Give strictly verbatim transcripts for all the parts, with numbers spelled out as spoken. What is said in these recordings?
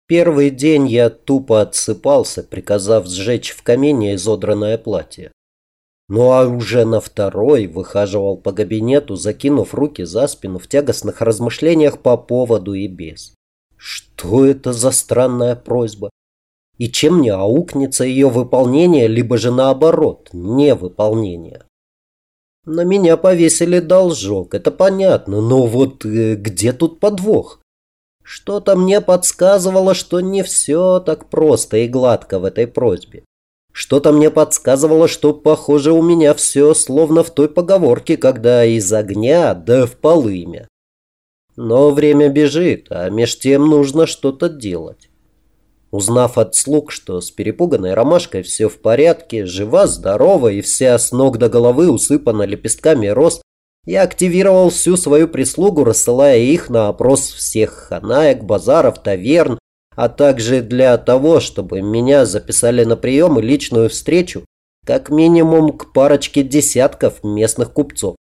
Первый день я тупо отсыпался, приказав сжечь в камине изодранное платье. Ну а уже на второй выхаживал по кабинету, закинув руки за спину в тягостных размышлениях по поводу и без. Что это за странная просьба? И чем мне аукнется ее выполнение, либо же наоборот, невыполнение? На меня повесили должок, это понятно, но вот э, где тут подвох? Что-то мне подсказывало, что не все так просто и гладко в этой просьбе. Что-то мне подсказывало, что, похоже, у меня все словно в той поговорке, когда из огня да в полымя. Но время бежит, а меж тем нужно что-то делать. Узнав от слуг, что с перепуганной ромашкой все в порядке, жива, здорова и вся с ног до головы усыпана лепестками роз, я активировал всю свою прислугу, рассылая их на опрос всех ханаек, базаров, таверн, а также для того, чтобы меня записали на прием и личную встречу, как минимум к парочке десятков местных купцов.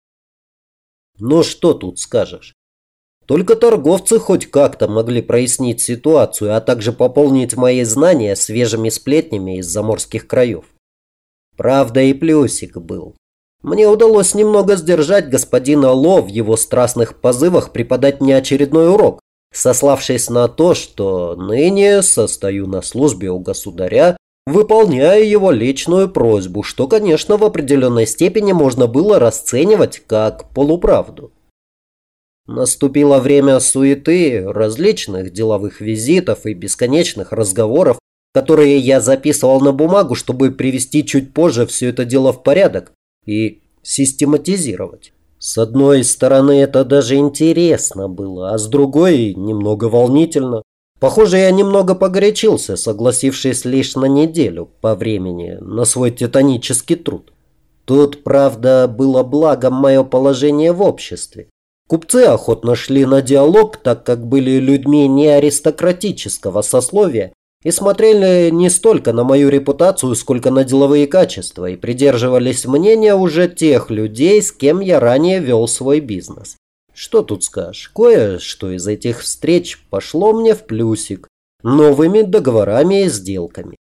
Ну что тут скажешь? Только торговцы хоть как-то могли прояснить ситуацию, а также пополнить мои знания свежими сплетнями из заморских краев. Правда, и плюсик был. Мне удалось немного сдержать господина Ло в его страстных позывах преподать мне очередной урок, сославшись на то, что ныне состою на службе у государя, выполняя его личную просьбу, что, конечно, в определенной степени можно было расценивать как полуправду. Наступило время суеты, различных деловых визитов и бесконечных разговоров, которые я записывал на бумагу, чтобы привести чуть позже все это дело в порядок и систематизировать. С одной стороны, это даже интересно было, а с другой немного волнительно. Похоже, я немного погорячился, согласившись лишь на неделю по времени на свой титанический труд. Тут, правда, было благом мое положение в обществе. Купцы охотно шли на диалог, так как были людьми не аристократического сословия и смотрели не столько на мою репутацию, сколько на деловые качества, и придерживались мнения уже тех людей, с кем я ранее вел свой бизнес. Что тут скажешь, кое-что из этих встреч пошло мне в плюсик новыми договорами и сделками.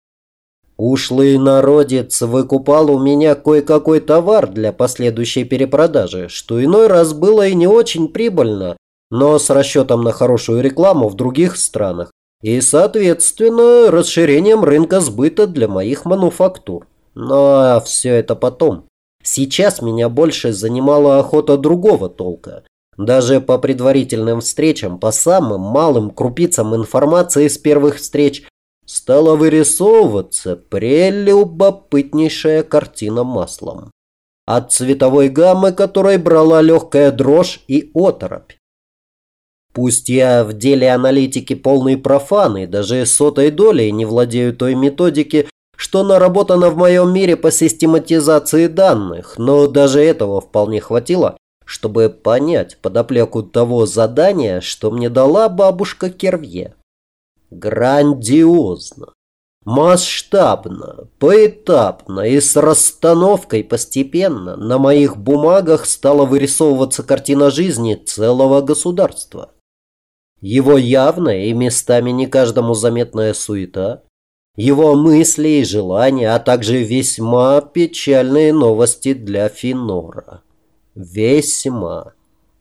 Ушлый народец выкупал у меня кое-какой товар для последующей перепродажи, что иной раз было и не очень прибыльно, но с расчетом на хорошую рекламу в других странах и, соответственно, расширением рынка сбыта для моих мануфактур. Но все это потом. Сейчас меня больше занимала охота другого толка. Даже по предварительным встречам, по самым малым крупицам информации с первых встреч, стала вырисовываться прелюбопытнейшая картина маслом. От цветовой гаммы, которой брала легкая дрожь и оторопь. Пусть я в деле аналитики полный профан и даже сотой долей не владею той методики, что наработана в моем мире по систематизации данных, но даже этого вполне хватило, чтобы понять подоплеку того задания, что мне дала бабушка Кервье. Грандиозно, масштабно, поэтапно и с расстановкой постепенно на моих бумагах стала вырисовываться картина жизни целого государства. Его явная и местами не каждому заметная суета, его мысли и желания, а также весьма печальные новости для Финора. Весьма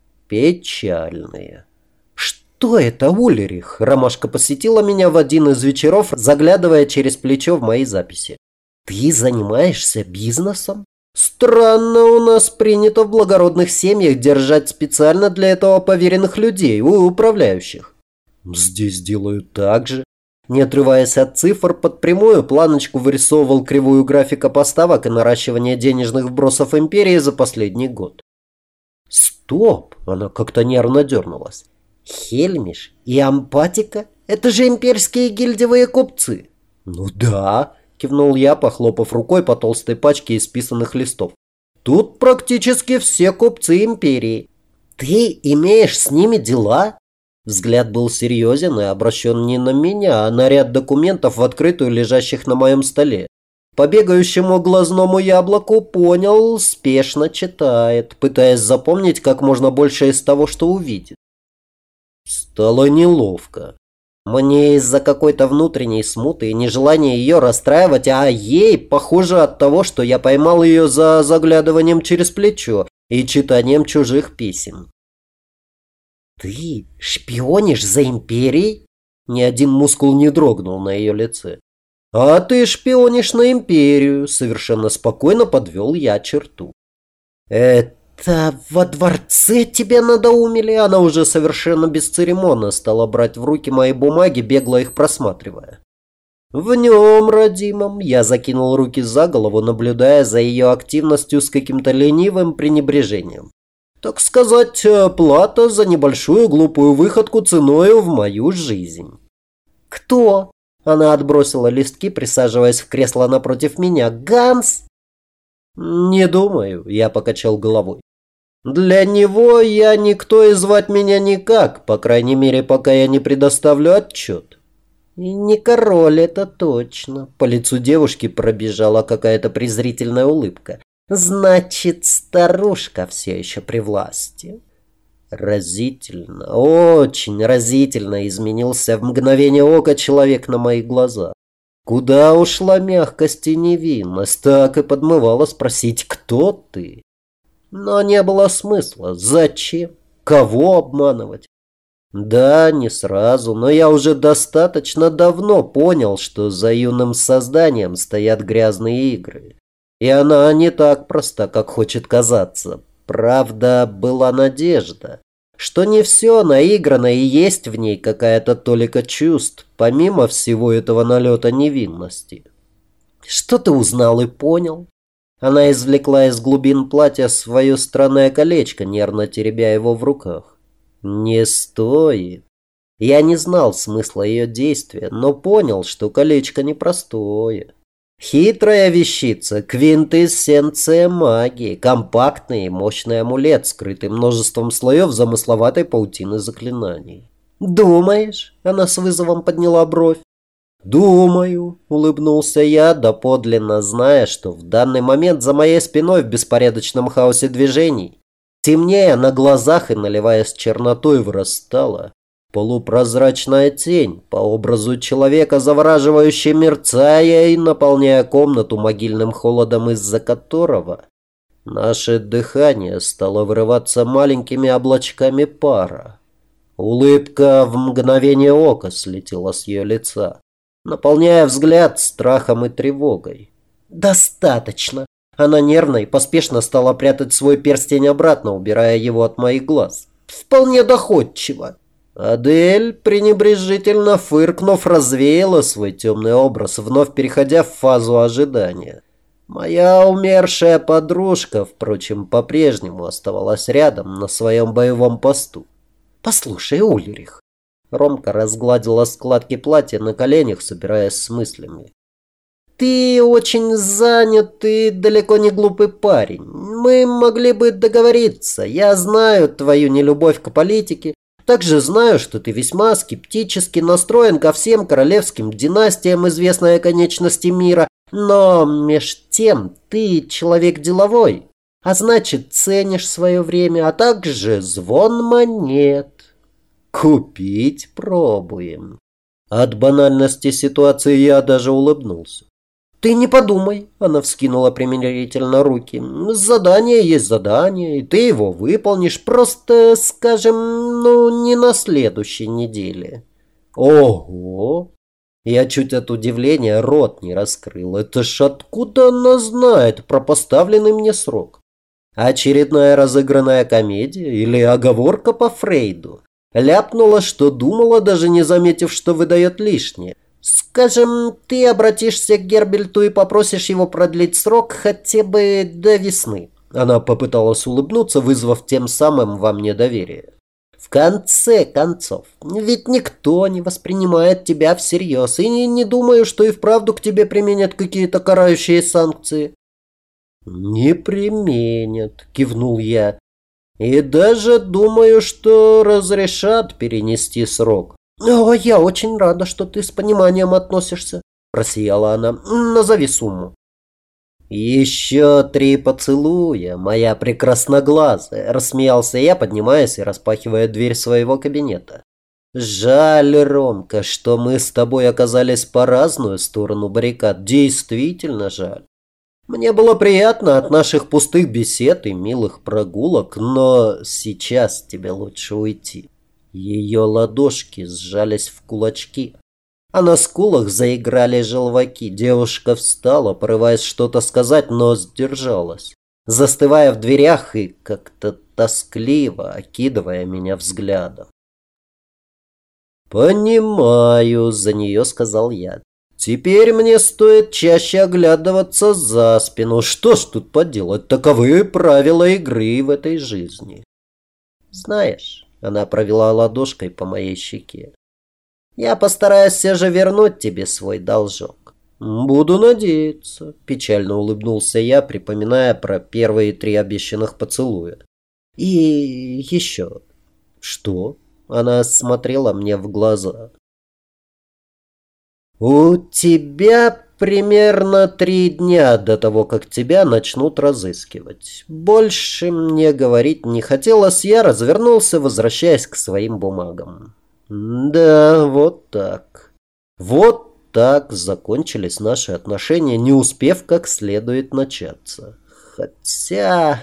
печальные. «Что это, Ульрих?» Ромашка посетила меня в один из вечеров, заглядывая через плечо в мои записи. «Ты занимаешься бизнесом? Странно, у нас принято в благородных семьях держать специально для этого поверенных людей, у управляющих». «Здесь делают так же». Не отрываясь от цифр, под прямую планочку вырисовывал кривую графика поставок и наращивания денежных вбросов империи за последний год. «Стоп!» – она как-то нервно дернулась. «Хельмиш и Ампатика? Это же имперские гильдевые купцы!» «Ну да!» – кивнул я, похлопав рукой по толстой пачке исписанных листов. «Тут практически все купцы империи. Ты имеешь с ними дела?» Взгляд был серьезен и обращен не на меня, а на ряд документов в открытую, лежащих на моем столе. По бегающему глазному яблоку понял, спешно читает, пытаясь запомнить как можно больше из того, что увидит. Стало неловко. Мне из-за какой-то внутренней смуты и нежелания ее расстраивать, а ей, похоже, от того, что я поймал ее за заглядыванием через плечо и читанием чужих писем. «Ты шпионишь за империей?» Ни один мускул не дрогнул на ее лице. «А ты шпионишь на империю», — совершенно спокойно подвел я черту. «Это во дворце тебя надоумили?» Она уже совершенно бесцеремонно стала брать в руки мои бумаги, бегло их просматривая. «В нем, родимом», — я закинул руки за голову, наблюдая за ее активностью с каким-то ленивым пренебрежением. «Так сказать, плата за небольшую глупую выходку ценою в мою жизнь». «Кто?» — она отбросила листки, присаживаясь в кресло напротив меня. «Ганс?» «Не думаю», — я покачал головой. «Для него я никто и звать меня никак, по крайней мере, пока я не предоставлю отчет». «И не король, это точно». По лицу девушки пробежала какая-то презрительная улыбка. «Значит, старушка все еще при власти». Разительно, очень разительно изменился в мгновение ока человек на моих глазах. Куда ушла мягкость и невинность, так и подмывало спросить, кто ты? Но не было смысла. Зачем? Кого обманывать? Да, не сразу, но я уже достаточно давно понял, что за юным созданием стоят грязные игры. И она не так проста, как хочет казаться. Правда, была надежда, что не все наиграно и есть в ней какая-то толика чувств, помимо всего этого налета невинности. «Что ты узнал и понял?» Она извлекла из глубин платья свое странное колечко, нервно теребя его в руках. «Не стоит». Я не знал смысла ее действия, но понял, что колечко непростое. Хитрая вещица, квинтэссенция магии, компактный и мощный амулет, скрытый множеством слоев замысловатой паутины заклинаний. «Думаешь?» — она с вызовом подняла бровь. «Думаю», — улыбнулся я, доподлинно зная, что в данный момент за моей спиной в беспорядочном хаосе движений, темнее на глазах и наливаясь чернотой, вырастала полупрозрачная тень, по образу человека, завораживающе мерцая и наполняя комнату могильным холодом, из-за которого наше дыхание стало вырываться маленькими облачками пара. Улыбка в мгновение ока слетела с ее лица, наполняя взгляд страхом и тревогой. «Достаточно!» Она нервно и поспешно стала прятать свой перстень обратно, убирая его от моих глаз. «Вполне доходчиво!» Адель, пренебрежительно фыркнув, развеяла свой темный образ, вновь переходя в фазу ожидания. Моя умершая подружка, впрочем, по-прежнему оставалась рядом на своем боевом посту. «Послушай, Ульрих», — Ромка разгладила складки платья на коленях, собираясь с мыслями. «Ты очень занят и далеко не глупый парень. Мы могли бы договориться. Я знаю твою нелюбовь к политике. Также знаю, что ты весьма скептически настроен ко всем королевским династиям известной оконечности мира, но меж тем ты человек деловой, а значит ценишь свое время, а также звон монет. Купить пробуем». От банальности ситуации я даже улыбнулся. «Ты не подумай», — она вскинула примирительно руки. «Задание есть задание, и ты его выполнишь, просто, скажем, ну, не на следующей неделе». «Ого!» Я чуть от удивления рот не раскрыл. Это ж откуда она знает про поставленный мне срок? Очередная разыгранная комедия или оговорка по Фрейду? Ляпнула, что думала, даже не заметив, что выдает лишнее. «Скажем, ты обратишься к Гербельту и попросишь его продлить срок хотя бы до весны». Она попыталась улыбнуться, вызвав тем самым во мне доверие. «В конце концов, ведь никто не воспринимает тебя всерьез, и не, не думаю, что и вправду к тебе применят какие-то карающие санкции». «Не применят», — кивнул я. «И даже думаю, что разрешат перенести срок». «О, я очень рада, что ты с пониманием относишься», – просияла она. «Назови сумму». «Еще три поцелуя, моя прекрасноглазая», – рассмеялся я, поднимаясь и распахивая дверь своего кабинета. Жаль, Ромка, что мы с тобой оказались по разную сторону баррикад. Действительно жаль. Мне было приятно от наших пустых бесед и милых прогулок, но сейчас тебе лучше уйти. Ее ладошки сжались в кулачки, а на скулах заиграли желваки. Девушка встала, порываясь что-то сказать, но сдержалась, застывая в дверях и как-то тоскливо окидывая меня взглядом. «Понимаю», — за нее сказал я. «Теперь мне стоит чаще оглядываться за спину. Что ж тут поделать? Таковы правила игры в этой жизни». «Знаешь», — она провела ладошкой по моей щеке, «я постараюсь все же вернуть тебе свой должок». «Буду надеяться», — печально улыбнулся я, припоминая про первые три обещанных поцелуя. «И еще». «Что?» — она смотрела мне в глаза. «У тебя примерно три дня до того, как тебя начнут разыскивать. Больше мне говорить не хотелось, я развернулся, возвращаясь к своим бумагам». Да, вот так. Вот так закончились наши отношения, не успев как следует начаться. Хотя...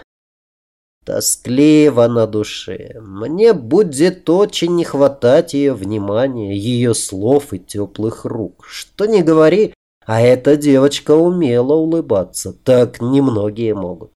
тоскливо на душе. Мне будет очень не хватать ее внимания, ее слов и теплых рук. Что ни говори, а эта девочка умела улыбаться. Так немногие могут.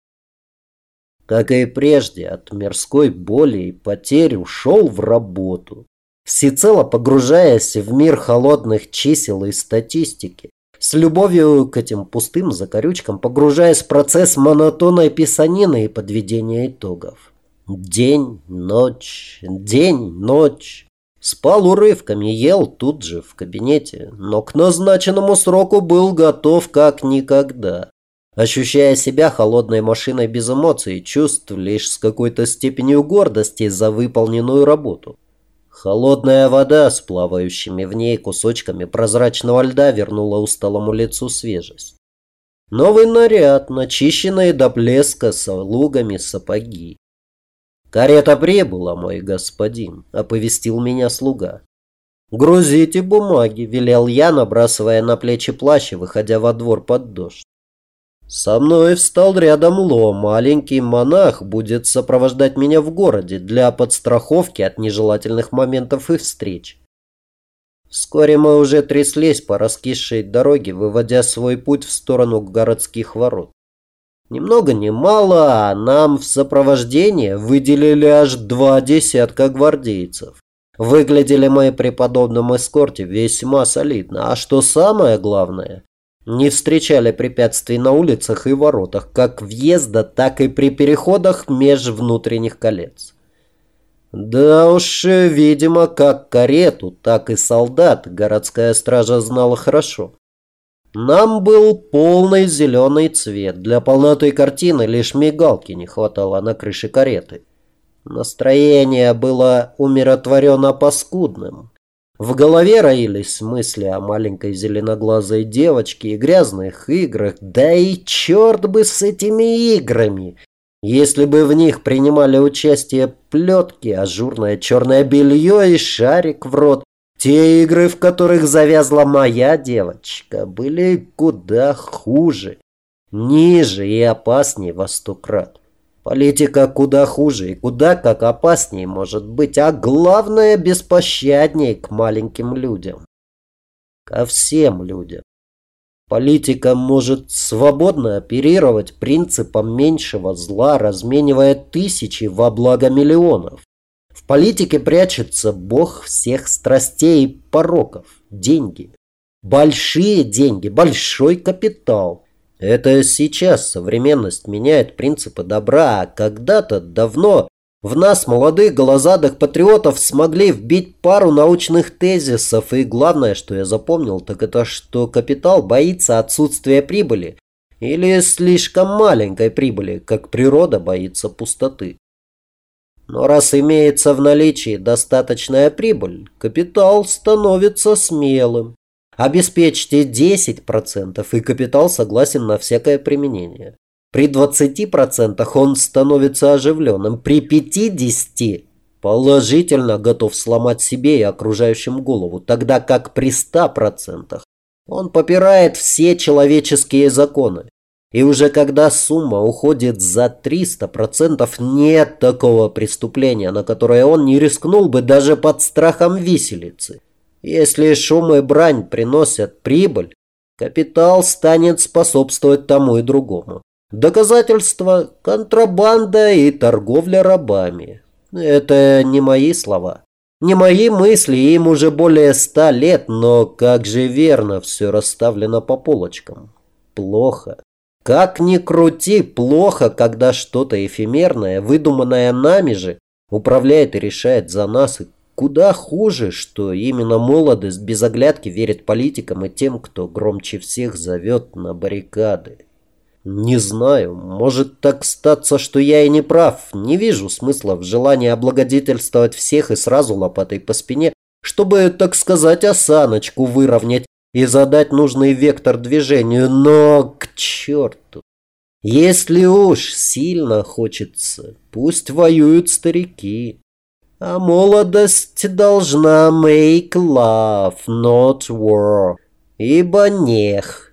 Как и прежде, от мирской боли и потерь ушел в работу, всецело погружаясь в мир холодных чисел и статистики. С любовью к этим пустым закорючкам, погружаясь в процесс монотонной писанины и подведения итогов. День, ночь, день, ночь. Спал урывками, ел тут же в кабинете, но к назначенному сроку был готов как никогда. Ощущая себя холодной машиной без эмоций и чувств, лишь с какой-то степенью гордости за выполненную работу. Холодная вода с плавающими в ней кусочками прозрачного льда вернула усталому лицу свежесть. Новый наряд, начищенные до блеска слугами сапоги. «Карета прибыла, мой господин», — оповестил меня слуга. «Грузите бумаги», — велел я, набрасывая на плечи плащ и выходя во двор под дождь. Со мной встал рядом Ло. Маленький монах будет сопровождать меня в городе для подстраховки от нежелательных моментов и встреч. Вскоре мы уже тряслись по раскисшей дороге, выводя свой путь в сторону городских ворот. Ни много ни мало, а нам в сопровождение выделили аж два десятка гвардейцев. Выглядели мы при подобном эскорте весьма солидно, а что самое главное, не встречали препятствий на улицах и воротах, как въезда, так и при переходах меж внутренних колец. Да уж, видимо, как карету, так и солдат городская стража знала хорошо. Нам был полный зеленый цвет. Для полноты картины лишь мигалки не хватало на крыше кареты. Настроение было умиротворенно паскудным. В голове роились мысли о маленькой зеленоглазой девочке и грязных играх. Да и черт бы с этими играми! Если бы в них принимали участие плетки, ажурное черное белье и шарик в рот, те игры, в которых завязла моя девочка, были куда хуже, ниже и опаснее во сто крат. Политика куда хуже и куда как опаснее может быть, а главное беспощаднее к маленьким людям. Ко всем людям. Политика может свободно оперировать принципом меньшего зла, разменивая тысячи во благо миллионов. В политике прячется бог всех страстей и пороков – деньги. Большие деньги, большой капитал. Это сейчас современность меняет принципы добра, а когда-то давно в нас, молодых голозадых патриотов, смогли вбить пару научных тезисов. И главное, что я запомнил, так это, что капитал боится отсутствия прибыли или слишком маленькой прибыли, как природа боится пустоты. Но раз имеется в наличии достаточная прибыль, капитал становится смелым. Обеспечьте десять процентов, и капитал согласен на всякое применение. При двадцати процентах он становится оживленным, при пятидесяти процентах положительно готов сломать себе и окружающим голову, тогда как при ста процентах он попирает все человеческие законы. И уже когда сумма уходит за триста процентов, нет такого преступления, на которое он не рискнул бы даже под страхом виселицы. Если шум и брань приносят прибыль, капитал станет способствовать тому и другому. Доказательства – контрабанда и торговля рабами. Это не мои слова. Не мои мысли, им уже более ста лет, но как же верно все расставлено по полочкам. Плохо. Как ни крути, плохо, когда что-то эфемерное, выдуманное нами же, управляет и решает за нас. И куда хуже, что именно молодость без оглядки верит политикам и тем, кто громче всех зовет на баррикады. Не знаю, может так статься, что я и не прав. Не вижу смысла в желании облагодетельствовать всех и сразу лопатой по спине, чтобы, так сказать, осаночку выровнять и задать нужный вектор движению. Но к черту! Если уж сильно хочется, пусть воюют старики. А молодость должна make love, not war, ибо нех.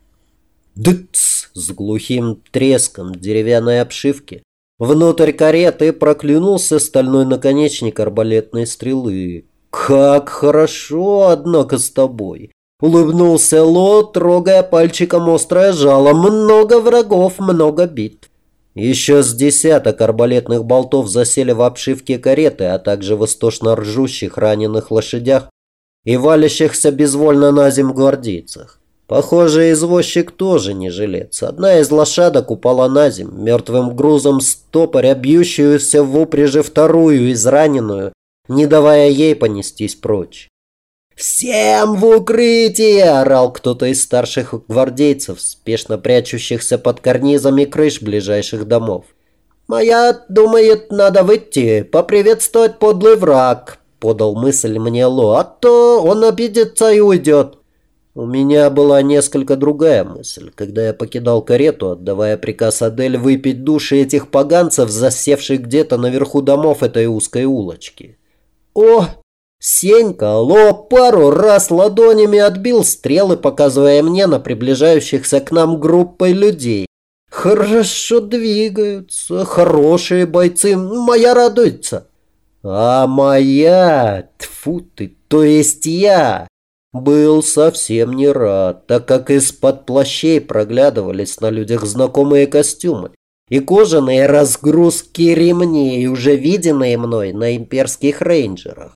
Дыц! С глухим треском деревянной обшивки внутрь кареты проклюнулся стальной наконечник арбалетной стрелы. «Как хорошо, однако, с тобой!» — улыбнулся Ло, трогая пальчиком острое жало. «Много врагов, много битв». Еще с десяток арбалетных болтов засели в обшивке кареты, а также в истошно ржущих раненых лошадях и валящихся безвольно на земь гвардейцах. Похоже, извозчик тоже не жилец. Одна из лошадок упала на земь, мертвым грузом стопоря бьющуюся в упряжи вторую израненную, не давая ей понестись прочь. «Всем в укрытие!» – орал кто-то из старших гвардейцев, спешно прячущихся под карнизами крыш ближайших домов. «Моя думает, надо выйти, поприветствовать подлый враг», – подал мысль мне Ло, – «а то он обидится и уйдет». У меня была несколько другая мысль, когда я покидал карету, отдавая приказ Адель выпить души этих поганцев, засевших где-то наверху домов этой узкой улочки. О, Сенька Ло пару раз ладонями отбил стрелы, показывая мне на приближающихся к нам группой людей. Хорошо двигаются, хорошие бойцы, моя радуется. А моя, тьфу ты, то есть я... был совсем не рад, так как из-под плащей проглядывались на людях знакомые костюмы и кожаные разгрузки ремней, уже виденные мной на имперских рейнджерах.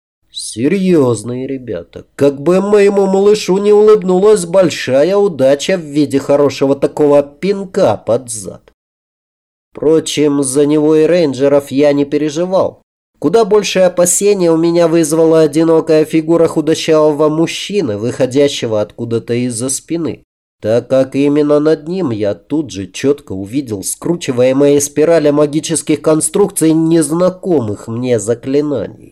Серьезные ребята, как бы моему малышу не улыбнулась большая удача в виде хорошего такого пинка под зад. Впрочем, за него и рейнджеров я не переживал. Куда больше опасения у меня вызвала одинокая фигура худощавого мужчины, выходящего откуда-то из-за спины, так как именно над ним я тут же четко увидел скручиваемые спирали магических конструкций незнакомых мне заклинаний.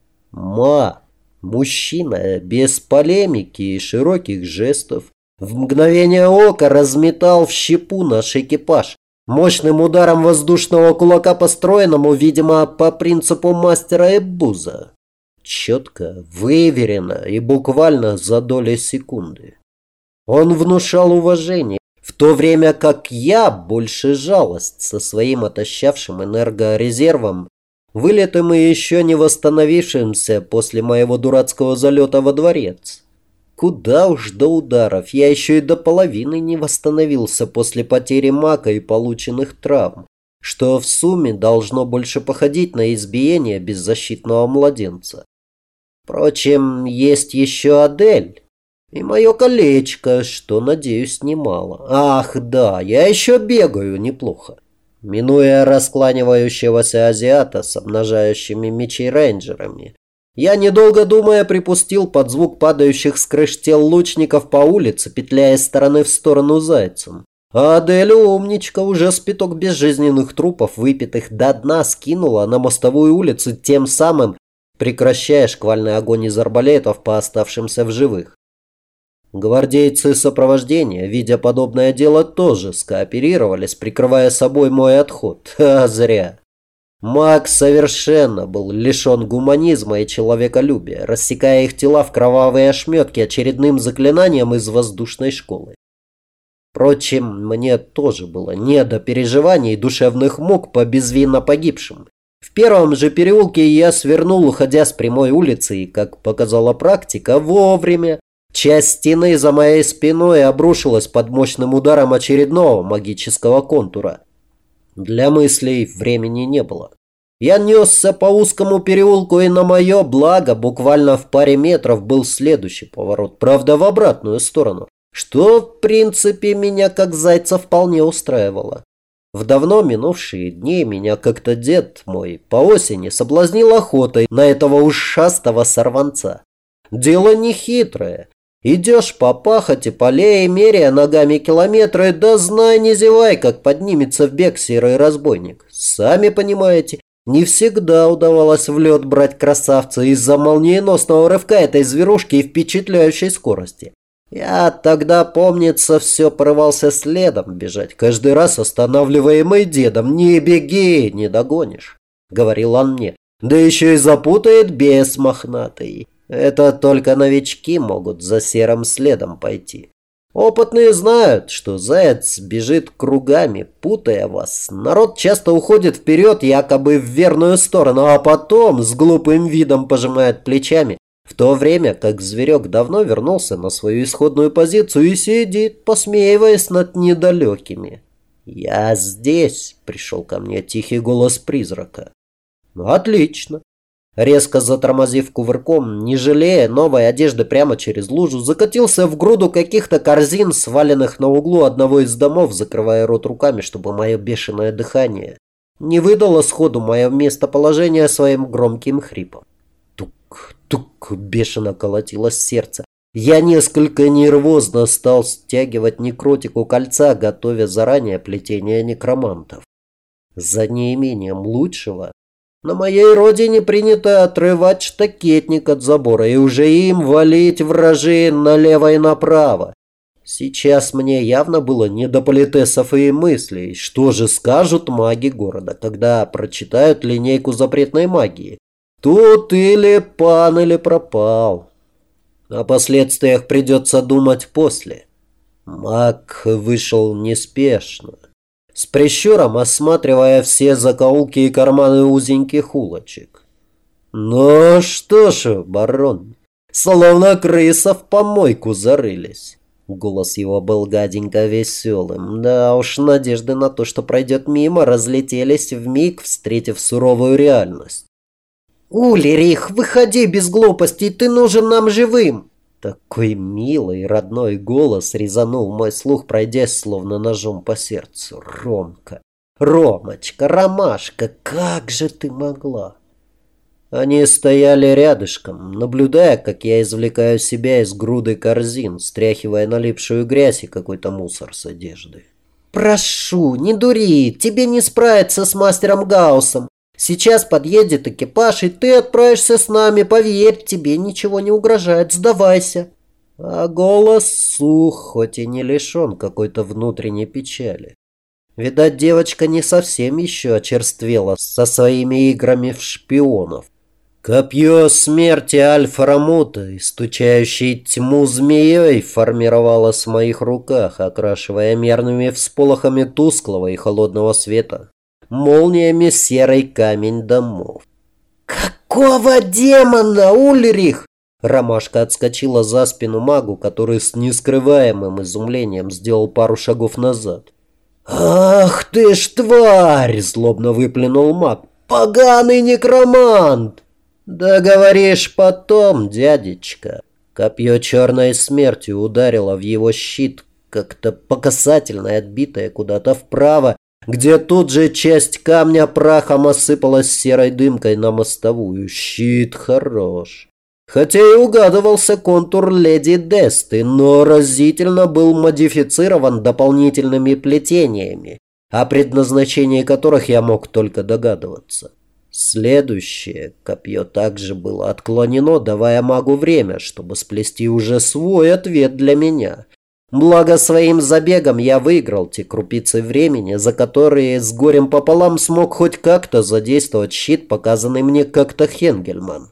Ма, мужчина без полемики и широких жестов, в мгновение ока разметал в щепу наш экипаж. Мощным ударом воздушного кулака, построенному, видимо, по принципу мастера Эббуза. Четко, выверено и буквально за доли секунды. Он внушал уважение, в то время как я больше жалость со своим отощавшим энергорезервом, вылитым и еще не восстановившимся после моего дурацкого залета во дворец. Куда уж до ударов, я еще и до половины не восстановился после потери мака и полученных травм, что в сумме должно больше походить на избиение беззащитного младенца. Впрочем, есть еще Адель и мое колечко, что, надеюсь, немало. Ах, да, я еще бегаю неплохо. Минуя раскланивающегося азиата с обнажающими мечи рейнджерами, я, недолго думая, припустил под звук падающих с крыш тел лучников по улице, петляя из стороны в сторону зайцем. А Адель, умничка, уже спиток безжизненных трупов, выпитых до дна, скинула на мостовую улицу, тем самым прекращая шквальный огонь из арбалетов по оставшимся в живых. Гвардейцы сопровождения, видя подобное дело, тоже скооперировались, прикрывая собой мой отход. А зря. Маг совершенно был лишен гуманизма и человеколюбия, рассекая их тела в кровавые ошметки очередным заклинанием из воздушной школы. Впрочем, мне тоже было не до переживаний и душевных мук по безвинно погибшим. В первом же переулке я свернул, уходя с прямой улицы, и, как показала практика, вовремя. Часть стены за моей спиной обрушилась под мощным ударом очередного магического контура. Для мыслей времени не было. Я несся по узкому переулку, и на мое благо буквально в паре метров был следующий поворот, правда в обратную сторону, что в принципе меня как зайца вполне устраивало. В давно минувшие дни меня как-то дед мой по осени соблазнил охотой на этого ушастого сорванца. Дело нехитрое. Идешь по пахоте полей, меряя ногами километры, да знай не зевай, как поднимется в бег серый разбойник. Сами понимаете, не всегда удавалось в лед брать красавца из-за молниеносного рывка этой зверушки и впечатляющей скорости. Я тогда, помнится, все порывался следом бежать, каждый раз останавливаемый дедом. «Не беги, не догонишь», — говорил он мне, — «да еще и запутает бес мохнатый. Это только новички могут за серым следом пойти. Опытные знают, что заяц бежит кругами, путая вас. Народ часто уходит вперед, якобы в верную сторону, а потом с глупым видом пожимает плечами, в то время как зверек давно вернулся на свою исходную позицию и сидит, посмеиваясь над недалекими. «Я здесь», — пришел ко мне тихий голос призрака. «Ну, отлично». Резко затормозив кувырком, не жалея новой одежды прямо через лужу, закатился в груду каких-то корзин, сваленных на углу одного из домов, закрывая рот руками, чтобы мое бешеное дыхание не выдало сходу мое местоположение своим громким хрипом. Тук-тук бешено колотилось сердце. Я несколько нервозно стал стягивать некротику кольца, готовя заранее плетение некромантов. За неимением лучшего на моей родине принято отрывать штакетник от забора и уже им валить вражей налево и направо. Сейчас мне явно было не до политесов и мыслей. Что же скажут маги города, когда прочитают линейку запретной магии? Тут или пан, или пропал. О последствиях придется думать после. Маг вышел неспешно, с прищуром осматривая все закоулки и карманы узеньких улочек. «Ну что ж, барон, словно крыса в помойку зарылись». Голос его был гаденько веселым. Да уж, надежды на то, что пройдет мимо, разлетелись вмиг, встретив суровую реальность. «Ульрих, выходи без глупостей, ты нужен нам живым!» Такой милый родной голос резанул мой слух, пройдясь словно ножом по сердцу. «Ромка, Ромочка, Ромашка, как же ты могла?» Они стояли рядышком, наблюдая, как я извлекаю себя из груды корзин, стряхивая налипшую грязь и какой-то мусор с одежды. «Прошу, не дури, тебе не справиться с мастером Гауссом. Сейчас подъедет экипаж, и ты отправишься с нами, поверь, тебе ничего не угрожает, сдавайся». А голос сух, хоть и не лишен какой-то внутренней печали. Видать, девочка не совсем еще очерствела со своими играми в шпионов. Копье смерти Альфа-Рамута, истучающей тьму змеей, формировалось в моих руках, окрашивая мерными всполохами тусклого и холодного света, молниями серый камень домов. «Какого демона, Ульрих?» Ромашка отскочила за спину магу, который с нескрываемым изумлением сделал пару шагов назад. «Ах ты ж тварь!» – злобно выплюнул маг. «Поганый некромант!» «Да говоришь потом, дядечка». Копье черной смертью ударило в его щит, как-то по касательной, отбитое куда-то вправо, где тут же часть камня прахом осыпалась серой дымкой на мостовую. Щит хорош. Хотя и угадывался контур леди Десты, но разительно был модифицирован дополнительными плетениями, о предназначении которых я мог только догадываться. Следующее копье также было отклонено, давая магу время, чтобы сплести уже свой ответ для меня. Благо своим забегом я выиграл те крупицы времени, за которые с горем пополам смог хоть как-то задействовать щит, показанный мне как-то Хенгельман.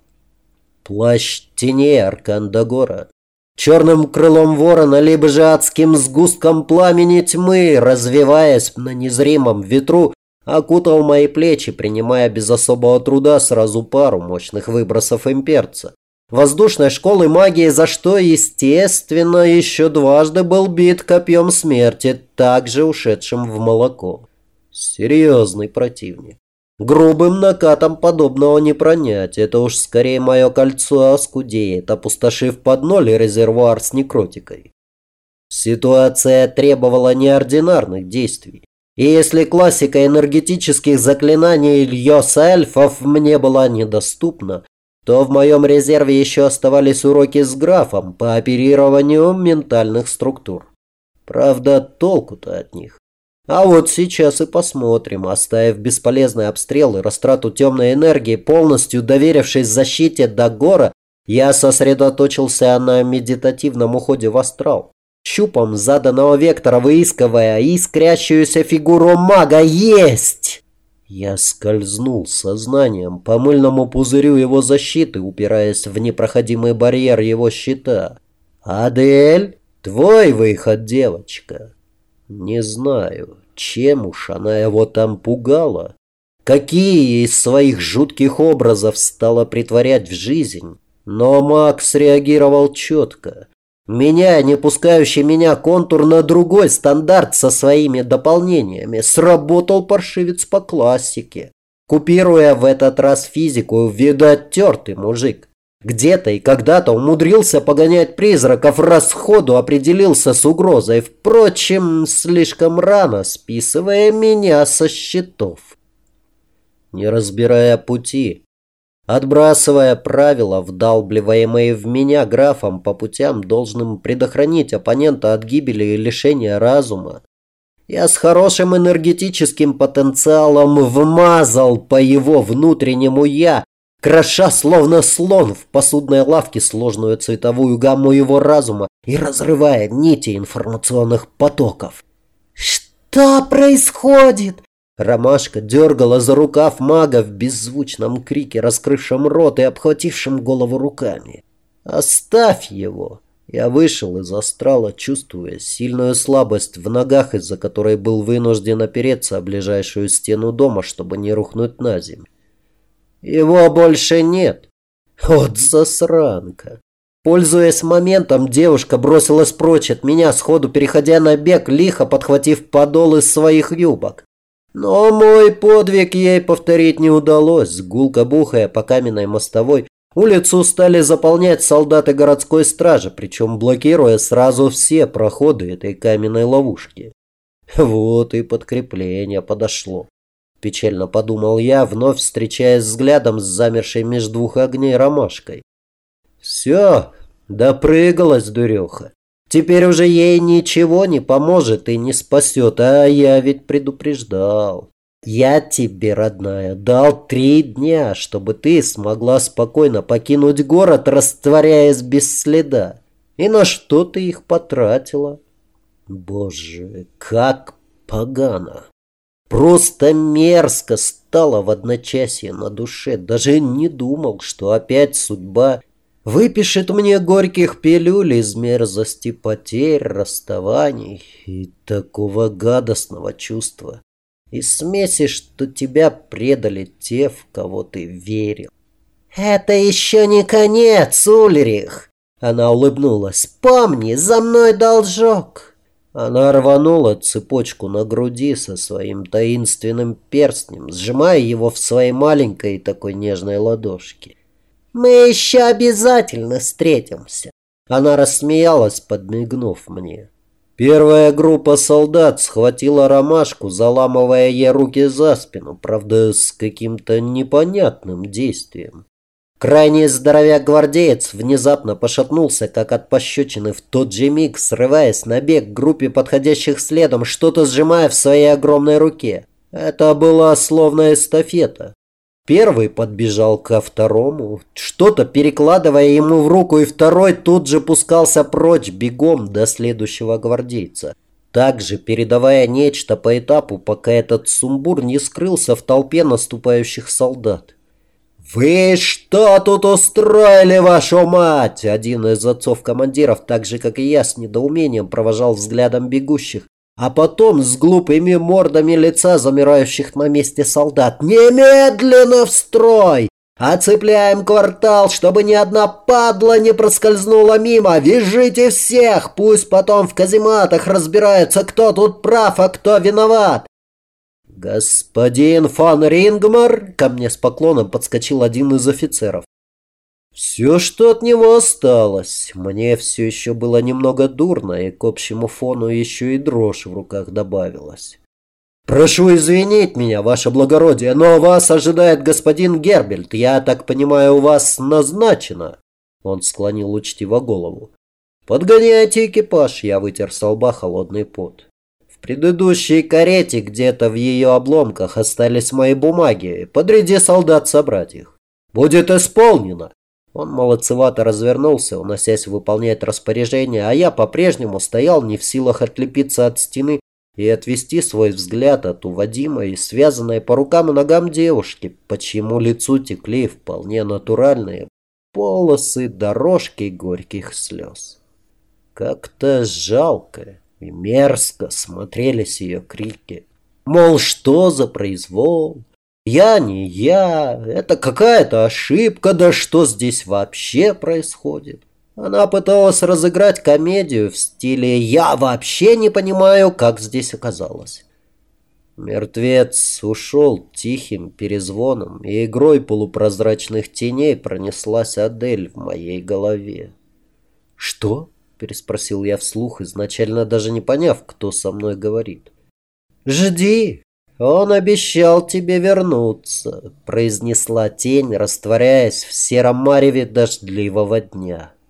Плащ теней Аркандагора. Черным крылом ворона, либо же адским сгустком пламени тьмы, развиваясь на незримом ветру, окутал мои плечи, принимая без особого труда сразу пару мощных выбросов имперца. Воздушной школы магии, за что, естественно, еще дважды был бит копьем смерти, также ушедшим в молоко. Серьезный противник. Грубым накатом подобного не пронять, это уж скорее мое кольцо оскудеет, опустошив под ноль резервуар с некротикой. Ситуация требовала неординарных действий. И если классика энергетических заклинаний Льоса эльфов мне была недоступна, то в моем резерве еще оставались уроки с графом по оперированию ментальных структур. Правда, толку-то от них. А вот сейчас и посмотрим, оставив бесполезный обстрел и растрату темной энергии, полностью доверившись защите Дагора, я сосредоточился на медитативном уходе в астрал. Щупом заданного вектора выискивая искрящуюся фигуру мага. Есть! Я скользнул сознанием по мыльному пузырю его защиты, упираясь в непроходимый барьер его щита. «Адель, твой выход, девочка». Не знаю, чем уж она его там пугала, какие из своих жутких образов стала притворять в жизнь, но маг среагировал четко, меняя не пускающий меня контур на другой стандарт со своими дополнениями. Сработал паршивец по классике, купируя в этот раз физику, видать, тертый мужик. Где-то и когда-то умудрился погонять призраков, расходу определился с угрозой, впрочем, слишком рано списывая меня со счетов. Не разбирая пути, отбрасывая правила, вдалбливаемые в меня графом по путям, должным предохранить оппонента от гибели и лишения разума, я с хорошим энергетическим потенциалом вмазал по его внутреннему «я», кроша словно слон в посудной лавке сложную цветовую гамму его разума и разрывая нити информационных потоков. «Что происходит?» Ромашка дергала за рукав мага в беззвучном крике, раскрывшем рот и обхватившем голову руками. «Оставь его!» Я вышел из астрала, чувствуя сильную слабость в ногах, из-за которой был вынужден опереться о ближайшую стену дома, чтобы не рухнуть на землю. Его больше нет. Вот засранка. Пользуясь моментом, девушка бросилась прочь от меня, сходу переходя на бег, лихо подхватив подол из своих юбок. Но мой подвиг ей повторить не удалось. Гулко бухая по каменной мостовой, улицу стали заполнять солдаты городской стражи, причем блокируя сразу все проходы этой каменной ловушки. Вот и подкрепление подошло. Печально подумал я, вновь встречаясь взглядом с замершей меж двух огней ромашкой. Все, допрыгалась дуреха. Теперь уже ей ничего не поможет и не спасет, а я ведь предупреждал. Я тебе, родная, дал три дня, чтобы ты смогла спокойно покинуть город, растворяясь без следа. И на что ты их потратила? Боже, как погано. Просто мерзко стало в одночасье на душе. Даже не думал, что опять судьба выпишет мне горьких пилюль из мерзости потерь, расставаний и такого гадостного чувства. Из смеси, что тебя предали те, в кого ты верил. «Это еще не конец, Ульрих!» Она улыбнулась. «Помни, за мной должок!» Она рванула цепочку на груди со своим таинственным перстнем, сжимая его в своей маленькой такой нежной ладошке. «Мы еще обязательно встретимся!» Она рассмеялась, подмигнув мне. Первая группа солдат схватила ромашку, заламывая ей руки за спину, правда, с каким-то непонятным действием. Крайний здоровяк-гвардеец внезапно пошатнулся, как от пощечины, в тот же миг, срываясь на бег к группе подходящих следом, что-то сжимая в своей огромной руке. Это была словно эстафета. Первый подбежал ко второму, что-то перекладывая ему в руку, и второй тут же пускался прочь бегом до следующего гвардейца, также передавая нечто по этапу, пока этот сумбур не скрылся в толпе наступающих солдат. «Вы что тут устроили, вашу мать?» Один из отцов-командиров, так же как и я, с недоумением провожал взглядом бегущих, а потом с глупыми мордами лица замирающих на месте солдат. «Немедленно в строй! Оцепляем квартал, чтобы ни одна падла не проскользнула мимо! Вяжите всех! Пусть потом в казематах разбираются, кто тут прав, а кто виноват!» «Господин фон Рингмар!» — ко мне с поклоном подскочил один из офицеров. Все, что от него осталось. Мне все еще было немного дурно, и к общему фону еще и дрожь в руках добавилась. «Прошу извинить меня, ваше благородие, но вас ожидает господин Гербельт. Я так понимаю, у вас назначено?» Он склонил учтиво голову. «Подгоняйте экипаж», — я вытер со лба холодный пот. «В предыдущей карете где-то в ее обломках остались мои бумаги. Подряди солдат собрать их. Будет исполнено». Он молодцевато развернулся, уносясь выполнять распоряжение, а я по-прежнему стоял не в силах отлепиться от стены и отвести свой взгляд от уводимой, связанной по рукам и ногам девушки, по чьему лицу текли вполне натуральные полосы дорожки горьких слез. Как-то жалко и мерзко смотрелись ее крики. Мол, что за произвол? Я не я, это какая-то ошибка, да что здесь вообще происходит? Она пыталась разыграть комедию в стиле «я вообще не понимаю, как здесь оказалось». Мертвец ушел тихим перезвоном, и игрой полупрозрачных теней пронеслась Адель в моей голове. «Что?» – переспросил я вслух, изначально даже не поняв, кто со мной говорит. «Жди! Он обещал тебе вернуться», — произнесла тень, растворяясь в сером мареве дождливого дня.